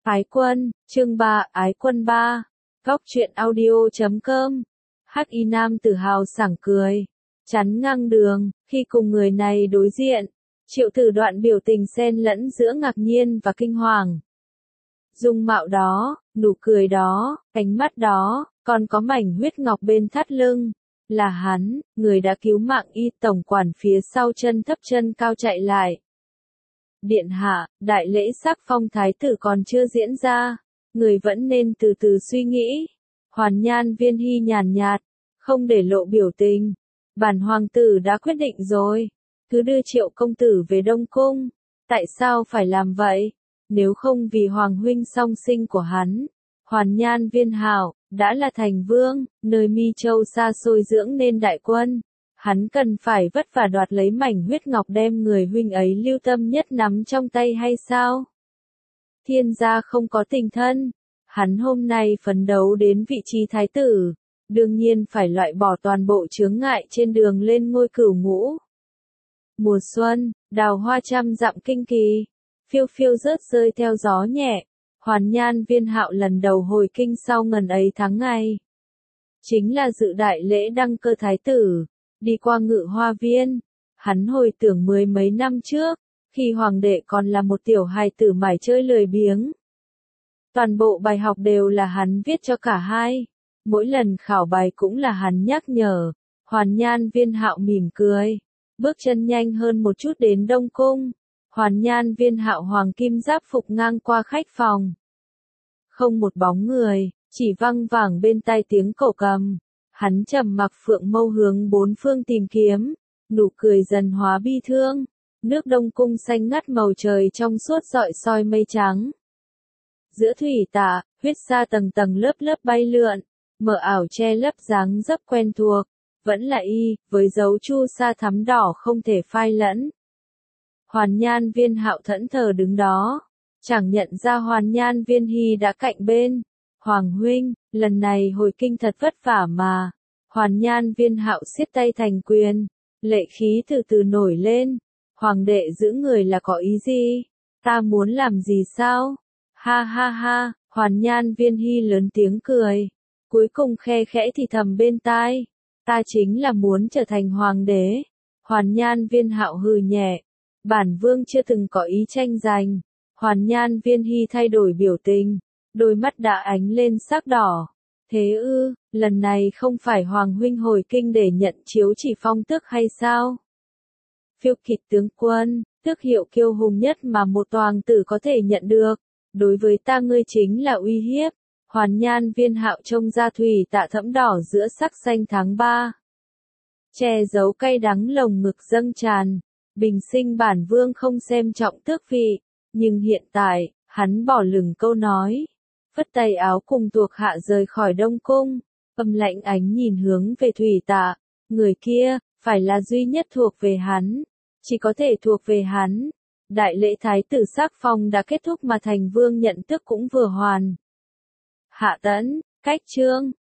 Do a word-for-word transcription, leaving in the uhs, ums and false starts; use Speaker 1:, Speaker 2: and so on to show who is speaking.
Speaker 1: Ái quân, chương ba, Ái quân ba. Góc truyện audio chấm com. Hắc y nam tự hào sảng cười. Chắn ngang đường, khi cùng người này đối diện. Triệu Tử Đoạn biểu tình xen lẫn giữa ngạc nhiên và kinh hoàng. Dung mạo đó, nụ cười đó, ánh mắt đó, còn có mảnh huyết ngọc bên thắt lưng. Là hắn, người đã cứu mạng y. Tổng quản phía sau chân thấp chân cao chạy lại. Điện hạ, đại lễ sắc phong thái tử còn chưa diễn ra, người vẫn nên từ từ suy nghĩ. Hoàn Nhan Viên Hy nhàn nhạt, không để lộ biểu tình. Bản hoàng tử đã quyết định rồi, cứ đưa Triệu công tử về Đông Cung. Tại sao phải làm vậy? Nếu không vì hoàng huynh song sinh của hắn, Hoàn Nhan Viên Hạo đã là thành vương, nơi Mi Châu xa xôi dưỡng nên đại quân. Hắn cần phải vất vả đoạt lấy mảnh huyết ngọc đem người huynh ấy lưu tâm nhất nắm trong tay hay sao? Thiên gia không có tình thân, hắn hôm nay phấn đấu đến vị trí thái tử, đương nhiên phải loại bỏ toàn bộ chướng ngại trên đường lên ngôi cửu ngũ. Mùa xuân, đào hoa trăm dặm kinh kỳ, phiêu phiêu rớt rơi theo gió nhẹ. Hoàn Nhan Viên Hạo lần đầu hồi kinh sau ngần ấy tháng ngày, chính là dự đại lễ đăng cơ thái tử. Đi qua Ngự Hoa Viên, hắn hồi tưởng mười mấy năm trước, khi hoàng đệ còn là một tiểu hài tử mải chơi lười biếng. Toàn bộ bài học đều là hắn viết cho cả hai, mỗi lần khảo bài cũng là hắn nhắc nhở. Hoàn Nhan Viên Hạo mỉm cười, bước chân nhanh hơn một chút đến Đông Cung. Hoàn Nhan Viên Hạo hoàng kim giáp phục ngang qua khách phòng. Không một bóng người, chỉ văng vẳng bên tai tiếng cổ cầm. Hắn trầm mặc phượng mâu hướng bốn phương tìm kiếm, nụ cười dần hóa bi thương. Nước Đông Cung xanh ngắt màu trời trong suốt rọi soi mây trắng. Giữa thủy tạ, huyết sa tầng tầng lớp lớp bay lượn, mờ ảo che lấp dáng dấp quen thuộc, vẫn là y, với dấu chu sa thắm đỏ không thể phai lẫn. Hoàn Nhan Viên Hạo thẫn thờ đứng đó, chẳng nhận ra Hoàn Nhan Viên Hy đã cạnh bên. Hoàng huynh, lần này hồi kinh thật vất vả mà. Hoàn Nhan Viên Hạo siết tay thành quyền, lệ khí từ từ nổi lên. Hoàng đệ giữ người là có ý gì? Ta muốn làm gì sao? Ha ha ha, Hoàn Nhan Viên Hy lớn tiếng cười, cuối cùng khe khẽ thì thầm bên tai. Ta chính là muốn trở thành hoàng đế. Hoàn Nhan Viên Hạo hừ nhẹ, bản vương chưa từng có ý tranh giành. Hoàn Nhan Viên Hy thay đổi biểu tình, đôi mắt đã ánh lên sắc đỏ. Thế ư, lần này không phải hoàng huynh hồi kinh để nhận chiếu chỉ phong tước hay sao? Phiêu kỵ tướng quân, tước hiệu kiêu hùng nhất mà một hoàng tử có thể nhận được. Đối với ta ngươi chính là uy hiếp. Hoàn Nhan Viên Hạo trông ra thủy tạ thẫm đỏ giữa sắc xanh tháng ba. Che giấu cay đắng lồng ngực dâng tràn. Bình sinh bản vương không xem trọng tước vị, nhưng hiện tại, hắn bỏ lửng câu nói. Phất tay áo cùng thuộc hạ rời khỏi Đông Cung, âm lạnh ánh nhìn hướng về thủy tạ. Người kia, phải là duy nhất thuộc về hắn, chỉ có thể thuộc về hắn. Đại lễ thái tử sắc phong đã kết thúc mà thành vương nhận tước cũng vừa hoàn. Hạ tẫn, cách chương.